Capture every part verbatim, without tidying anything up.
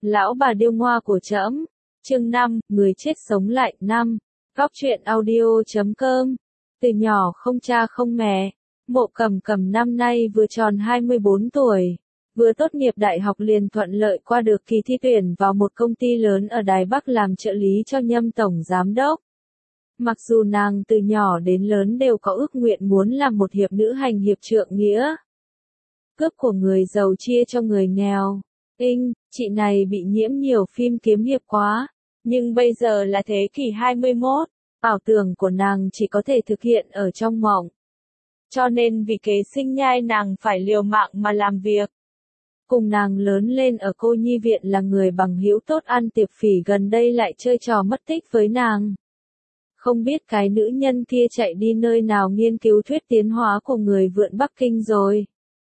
Lão bà điêu ngoa của trẫm. Chương năm, người chết sống lại. Năm. Góc truyện audio chấm com. Từ nhỏ không cha không mẹ, Mộ Cầm Cầm năm nay vừa tròn hai mươi bốn tuổi, vừa tốt nghiệp đại học liền thuận lợi qua được kỳ thi tuyển vào một công ty lớn ở Đài Bắc làm trợ lý cho Nhâm tổng giám đốc. Mặc dù nàng từ nhỏ đến lớn đều có ước nguyện muốn làm một hiệp nữ hành hiệp trượng nghĩa, cướp của người giàu chia cho người nghèo. Inh, chị này bị nhiễm nhiều phim kiếm hiệp quá, nhưng bây giờ là thế kỷ hai mươi mốt, ảo tưởng của nàng chỉ có thể thực hiện ở trong mộng. Cho nên vì kế sinh nhai nàng phải liều mạng mà làm việc. Cùng nàng lớn lên ở cô nhi viện là người bằng hữu tốt ăn tiệc phỉ gần đây lại chơi trò mất tích với nàng. Không biết cái nữ nhân kia chạy đi nơi nào nghiên cứu thuyết tiến hóa của người vượn Bắc Kinh rồi.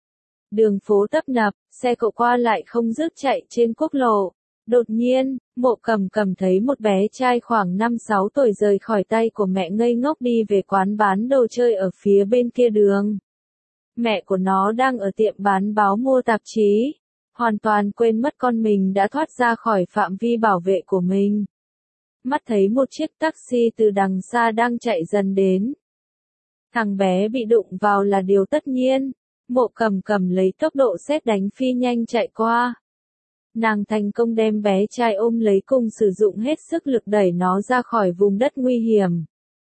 Đường phố tấp nập, xe cộ qua lại không dứt chạy trên quốc lộ. Đột nhiên, Mộ Cầm Cầm thấy một bé trai khoảng năm sáu tuổi rời khỏi tay của mẹ ngây ngốc đi về quán bán đồ chơi ở phía bên kia đường. Mẹ của nó đang ở tiệm bán báo mua tạp chí, hoàn toàn quên mất con mình đã thoát ra khỏi phạm vi bảo vệ của mình. Mắt thấy một chiếc taxi từ đằng xa đang chạy dần đến. Thằng bé bị đụng vào là điều tất nhiên. Mộ Cầm Cầm lấy tốc độ sét đánh phi nhanh chạy qua. Nàng thành công đem bé trai ôm lấy cùng sử dụng hết sức lực đẩy nó ra khỏi vùng đất nguy hiểm.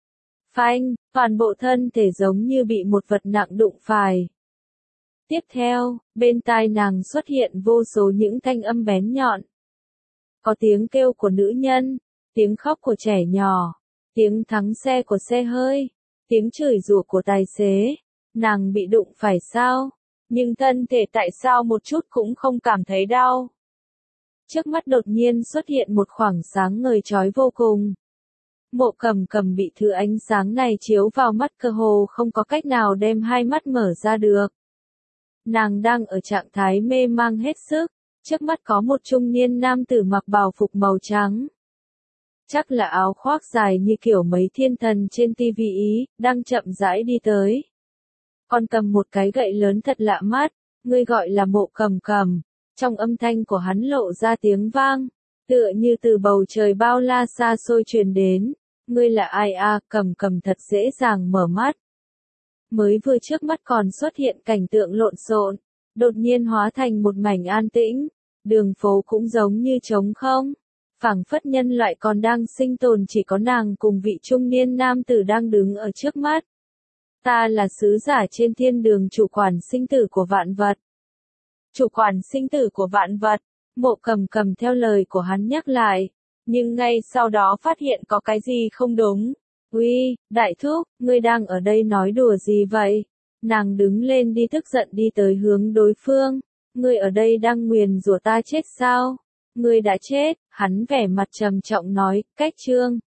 Phanh, toàn bộ thân thể giống như bị một vật nặng đụng phải. Tiếp theo, bên tai nàng xuất hiện vô số những thanh âm bén nhọn. Có tiếng kêu của nữ nhân, tiếng khóc của trẻ nhỏ, tiếng thắng xe của xe hơi, tiếng chửi rủa của tài xế. Nàng bị đụng phải sao? Nhưng thân thể tại sao một chút cũng không cảm thấy đau? Trước mắt đột nhiên xuất hiện một khoảng sáng ngời chói vô cùng. Mộ Cầm Cầm bị thứ ánh sáng này chiếu vào mắt cơ hồ không có cách nào đem hai mắt mở ra được. Nàng đang ở trạng thái mê mang hết sức, trước mắt có một trung niên nam tử mặc bào phục màu trắng. Chắc là áo khoác dài như kiểu mấy thiên thần trên tivi Ý, đang chậm rãi đi tới. Còn cầm một cái gậy lớn thật lạ mắt, ngươi gọi là Mộ Cầm Cầm. Trong âm thanh của hắn lộ ra tiếng vang, tựa như từ bầu trời bao la xa xôi truyền đến. Ngươi là ai à? Cầm Cầm thật dễ dàng mở mắt. Mới vừa trước mắt còn xuất hiện cảnh tượng lộn xộn, đột nhiên hóa thành một mảnh an tĩnh, đường phố cũng giống như trống không. Phảng phất nhân loại còn đang sinh tồn, chỉ có nàng cùng vị trung niên nam tử đang đứng ở trước mắt. Ta là sứ giả trên thiên đường, chủ quản sinh tử của vạn vật. Chủ quản sinh tử của vạn vật, Mộ Cầm Cầm theo lời của hắn nhắc lại, nhưng ngay sau đó phát hiện có cái gì không đúng. Uy, đại thúc, ngươi đang ở đây nói đùa gì vậy? Nàng đứng lên đi tức giận đi tới hướng đối phương. Ngươi ở đây đang nguyền rủa ta chết sao? Ngươi đã chết, hắn vẻ mặt trầm trọng nói, cách chương.